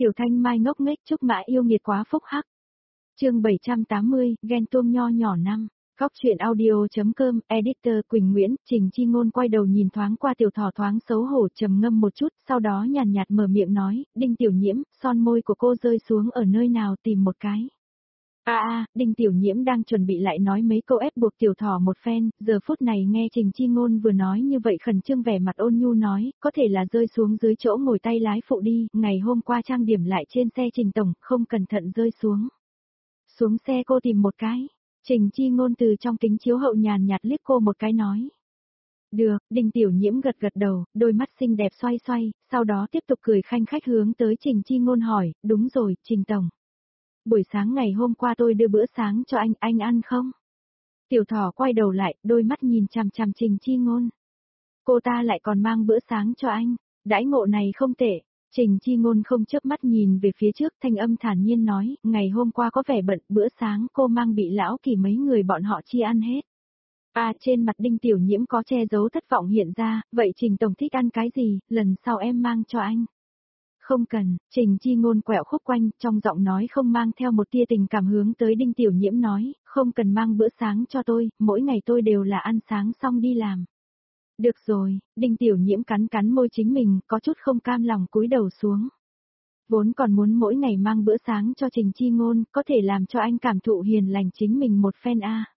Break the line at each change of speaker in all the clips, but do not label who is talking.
Tiểu Thanh Mai ngốc nghếch chúc mã yêu nghiệt quá phúc hắc. Chương 780, ghen tuông nho nhỏ năm. Góc truyện audio.com, editor Quỳnh Nguyễn, Trình Chi Ngôn quay đầu nhìn thoáng qua Tiểu Thỏ thoáng xấu hổ trầm ngâm một chút, sau đó nhàn nhạt mở miệng nói, Đinh Tiểu Nhiễm, son môi của cô rơi xuống ở nơi nào tìm một cái. Đinh Tiểu Nhiễm đang chuẩn bị lại nói mấy câu ép buộc Tiểu Thỏ một phen, giờ phút này nghe Trình Chi Ngôn vừa nói như vậy khẩn trương vẻ mặt ôn nhu nói, có thể là rơi xuống dưới chỗ ngồi tay lái phụ đi, ngày hôm qua trang điểm lại trên xe Trình Tổng, không cẩn thận rơi xuống. Xuống xe cô tìm một cái. Trình Chi Ngôn từ trong kính chiếu hậu nhàn nhạt liếc cô một cái nói. Được, Đinh Tiểu Nhiễm gật gật đầu, đôi mắt xinh đẹp xoay xoay, sau đó tiếp tục cười khanh khách hướng tới Trình Chi Ngôn hỏi, đúng rồi, Trình Tổng. Buổi sáng ngày hôm qua tôi đưa bữa sáng cho anh ăn không? Tiểu Thỏ quay đầu lại, đôi mắt nhìn chằm chằm Trình Chi Ngôn. Cô ta lại còn mang bữa sáng cho anh, đãi ngộ này không tệ. Trình Chi Ngôn không chớp mắt nhìn về phía trước, thanh âm thản nhiên nói, ngày hôm qua có vẻ bận, bữa sáng cô mang bị lão Kỳ mấy người bọn họ chia ăn hết. Trên mặt Đinh Tiểu Nhiễm có che giấu thất vọng hiện ra, vậy Trình Tổng thích ăn cái gì, lần sau em mang cho anh. Không cần, Trình Chi Ngôn quẹo khúc quanh, trong giọng nói không mang theo một tia tình cảm hướng tới Đinh Tiểu Nhiễm nói, không cần mang bữa sáng cho tôi, mỗi ngày tôi đều là ăn sáng xong đi làm. Được rồi, Đinh Tiểu Nhiễm cắn cắn môi chính mình, có chút không cam lòng cúi đầu xuống. Vốn còn muốn mỗi ngày mang bữa sáng cho Trình Chi Ngôn, có thể làm cho anh cảm thụ hiền lành chính mình một phen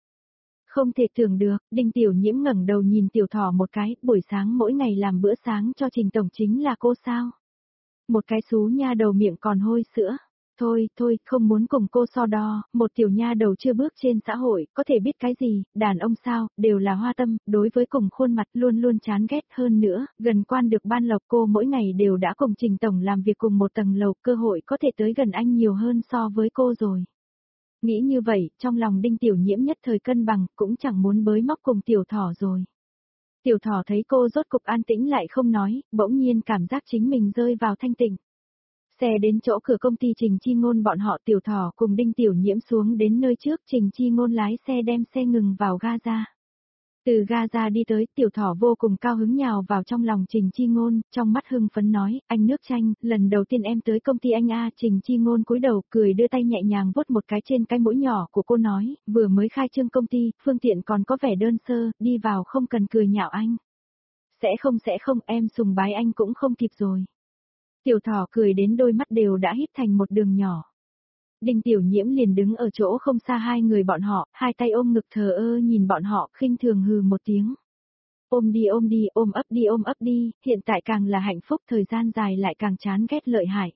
Không thể tưởng được, Đinh Tiểu Nhiễm ngẩng đầu nhìn Tiểu Thỏ một cái, buổi sáng mỗi ngày làm bữa sáng cho Trình Tổng chính là cô sao? Một cái xú nha đầu miệng còn hôi sữa. Thôi, không muốn cùng cô so đo, một tiểu nha đầu chưa bước trên xã hội, có thể biết cái gì, đàn ông sao, đều là hoa tâm, đối với cùng khuôn mặt luôn luôn chán ghét hơn nữa, gần quan được ban lộc cô mỗi ngày đều đã cùng Trình Tổng làm việc cùng một tầng lầu, cơ hội có thể tới gần anh nhiều hơn so với cô rồi. Nghĩ như vậy, trong lòng Đinh Tiểu Nhiễm nhất thời cân bằng, cũng chẳng muốn bới móc cùng Tiểu Thỏ rồi. Tiểu Thỏ thấy cô rốt cục an tĩnh lại không nói, bỗng nhiên cảm giác chính mình rơi vào thanh tịnh. Xe đến chỗ cửa công ty Trình Chi Ngôn bọn họ Tiểu Thỏ cùng Đinh Tiểu Nhiễm xuống đến nơi trước, Trình Chi Ngôn lái xe đem xe ngừng vào gaza. Từ gaza đi tới, Tiểu Thỏ vô cùng cao hứng nhào vào trong lòng Trình Chi Ngôn, trong mắt hưng phấn nói, anh nước chanh, lần đầu tiên em tới công ty anh Trình Chi Ngôn cúi đầu cười đưa tay nhẹ nhàng vuốt một cái trên cái mũi nhỏ của cô nói, vừa mới khai trương công ty, phương tiện còn có vẻ đơn sơ, đi vào không cần cười nhạo anh. Sẽ không, em sùng bái anh cũng không kịp rồi. Tiểu Thỏ cười đến đôi mắt đều đã híp thành một đường nhỏ. Đinh Tiểu Nhiễm liền đứng ở chỗ không xa hai người bọn họ, hai tay ôm ngực thờ ơ nhìn bọn họ khinh thường hừ một tiếng. Ôm đi, ôm ấp đi, hiện tại càng là hạnh phúc thời gian dài lại càng chán ghét lợi hại.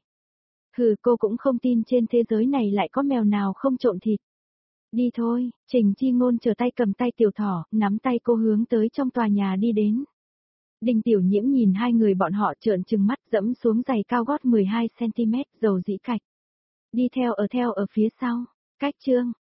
Cô cũng không tin trên thế giới này lại có mèo nào không trộn thịt. Đi thôi, Trình Chi Ngôn trở tay cầm tay Tiểu Thỏ, nắm tay cô hướng tới trong tòa nhà đi đến. Đinh Tiểu Nhiễm nhìn hai người bọn họ trợn trừng mắt dẫm xuống giày cao gót 12cm dầu dĩ cạch. Đi theo ở phía sau. Cách chương,